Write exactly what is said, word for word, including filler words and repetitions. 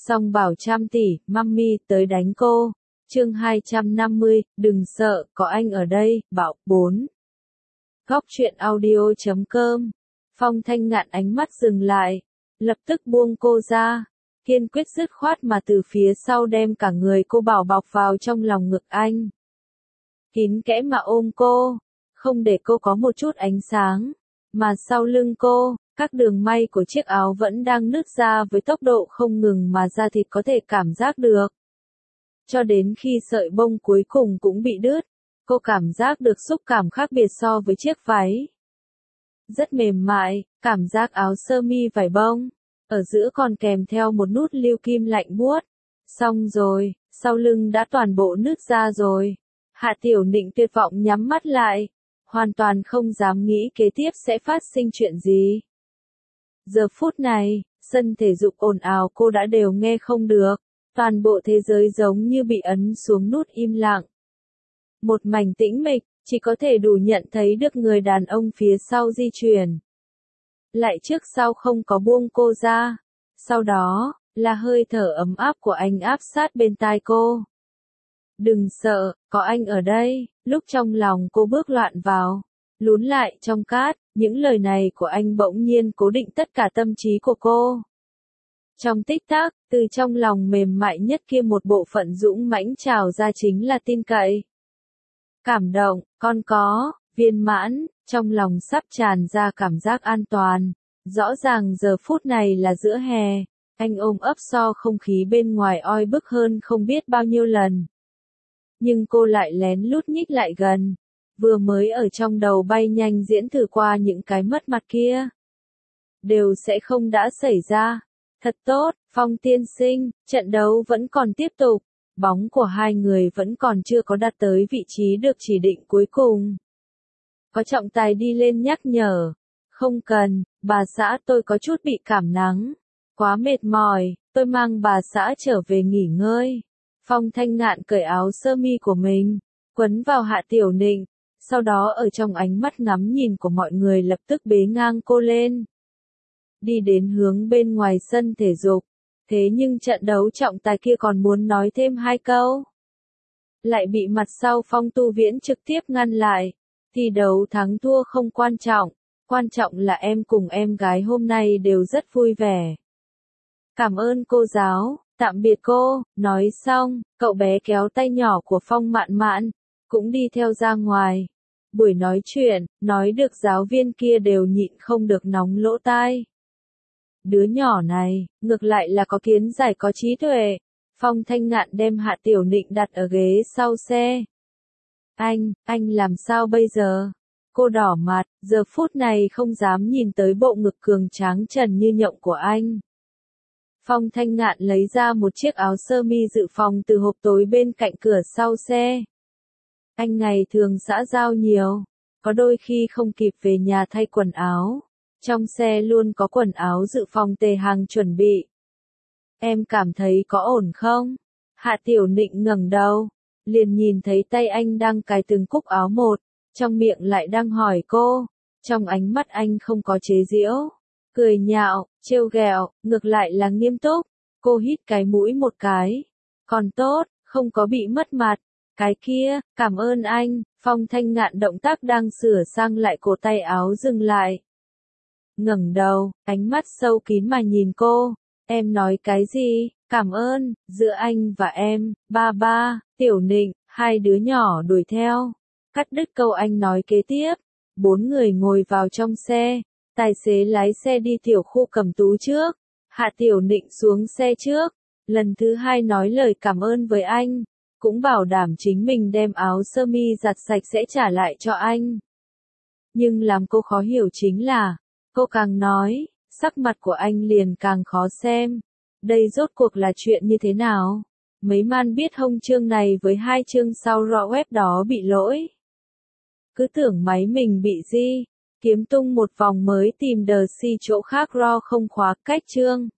Song bảo trăm tỷ, mummy tới đánh cô. Chương hai trăm năm mươi, đừng sợ, có anh ở đây, bảo, bốn. Góc truyện audio chấm com. Phong Thanh Ngạn ánh mắt dừng lại, lập tức buông cô ra, kiên quyết dứt khoát mà từ phía sau đem cả người cô bảo bọc vào trong lòng ngực anh. Kín kẽ mà ôm cô, không để cô có một chút ánh sáng, mà sau lưng cô, các đường may của chiếc áo vẫn đang nứt ra với tốc độ không ngừng mà da thịt có thể cảm giác được. Cho đến khi sợi bông cuối cùng cũng bị đứt, cô cảm giác được xúc cảm khác biệt so với chiếc váy. Rất mềm mại, cảm giác áo sơ mi vải bông, ở giữa còn kèm theo một nút lưu kim lạnh buốt. Xong rồi, sau lưng đã toàn bộ nứt ra rồi. Hạ Tiểu Nịnh tuyệt vọng nhắm mắt lại, hoàn toàn không dám nghĩ kế tiếp sẽ phát sinh chuyện gì. Giờ phút này, sân thể dục ồn ào cô đã đều nghe không được, toàn bộ thế giới giống như bị ấn xuống nút im lặng. Một mảnh tĩnh mịch, chỉ có thể đủ nhận thấy được người đàn ông phía sau di chuyển. Lại trước sau không có buông cô ra, sau đó, là hơi thở ấm áp của anh áp sát bên tai cô. Đừng sợ, có anh ở đây. Lúc trong lòng cô bước loạn vào, lún lại trong cát, những lời này của anh bỗng nhiên cố định tất cả tâm trí của cô. Trong tích tắc, từ trong lòng mềm mại nhất kia một bộ phận dũng mãnh trào ra chính là tin cậy. Cảm động, còn có, viên mãn, trong lòng sắp tràn ra cảm giác an toàn. Rõ ràng giờ phút này là giữa hè, anh ôm ấp so không khí bên ngoài oi bức hơn không biết bao nhiêu lần. Nhưng cô lại lén lút nhích lại gần, vừa mới ở trong đầu bay nhanh diễn thử qua những cái mất mặt kia. Đều sẽ không đã xảy ra. Thật tốt, Phong tiên sinh, trận đấu vẫn còn tiếp tục, bóng của hai người vẫn còn chưa có đạt tới vị trí được chỉ định cuối cùng. Có trọng tài đi lên nhắc nhở, không cần, bà xã tôi có chút bị cảm nắng, quá mệt mỏi, tôi mang bà xã trở về nghỉ ngơi. Phong Thanh Ngạn cởi áo sơ mi của mình, quấn vào Hạ Tiểu Nịnh, sau đó ở trong ánh mắt ngắm nhìn của mọi người lập tức bế ngang cô lên. Đi đến hướng bên ngoài sân thể dục, thế nhưng trận đấu trọng tài kia còn muốn nói thêm hai câu. Lại bị mặt sau Phong Tu Viễn trực tiếp ngăn lại, thi đấu thắng thua không quan trọng, quan trọng là em cùng em gái hôm nay đều rất vui vẻ. Cảm ơn cô giáo. Tạm biệt cô, nói xong, cậu bé kéo tay nhỏ của Phong Mạn Mạn, cũng đi theo ra ngoài. Buổi nói chuyện, nói được giáo viên kia đều nhịn không được nóng lỗ tai. Đứa nhỏ này, ngược lại là có kiến giải có trí tuệ. Phong Thanh Ngạn đem Hạ Tiểu Nịnh đặt ở ghế sau xe. Anh, anh làm sao bây giờ? Cô đỏ mặt, giờ phút này không dám nhìn tới bộ ngực cường tráng trần như nhộng của anh. Phong Thanh Ngạn lấy ra một chiếc áo sơ mi dự phòng từ hộp tối bên cạnh cửa sau xe. Anh ngày thường xã giao nhiều, có đôi khi không kịp về nhà thay quần áo. Trong xe luôn có quần áo dự phòng tề hàng chuẩn bị. Em cảm thấy có ổn không? Hạ Tiểu Nịnh ngẩng đầu, liền nhìn thấy tay anh đang cài từng cúc áo một, trong miệng lại đang hỏi cô. Trong ánh mắt anh không có chế giễu, cười nhạo, trêu ghẹo, ngược lại là nghiêm túc. Cô hít cái mũi một cái. Còn tốt, không có bị mất mặt. Cái kia, cảm ơn anh. Phong Thanh Ngạn động tác đang sửa sang lại cổ tay áo dừng lại. Ngẩng đầu, ánh mắt sâu kín mà nhìn cô. Em nói cái gì? Cảm ơn, giữa anh và em, ba ba, Tiểu Nịnh, hai đứa nhỏ đuổi theo. Cắt đứt câu anh nói kế tiếp. Bốn người ngồi vào trong xe. Tài xế lái xe đi tiểu khu cầm tú trước. Hạ Tiểu Nịnh xuống xe trước. Lần thứ hai nói lời cảm ơn với anh. Cũng bảo đảm chính mình đem áo sơ mi giặt sạch sẽ trả lại cho anh. Nhưng làm cô khó hiểu chính là, cô càng nói, sắc mặt của anh liền càng khó xem. Đây rốt cuộc là chuyện như thế nào? Mấy man biết hông chương này với hai chương sau rõ web đó bị lỗi. Cứ tưởng máy mình bị gì? Kiếm tung một vòng mới tìm đờ si chỗ khác ro không khóa cách chương.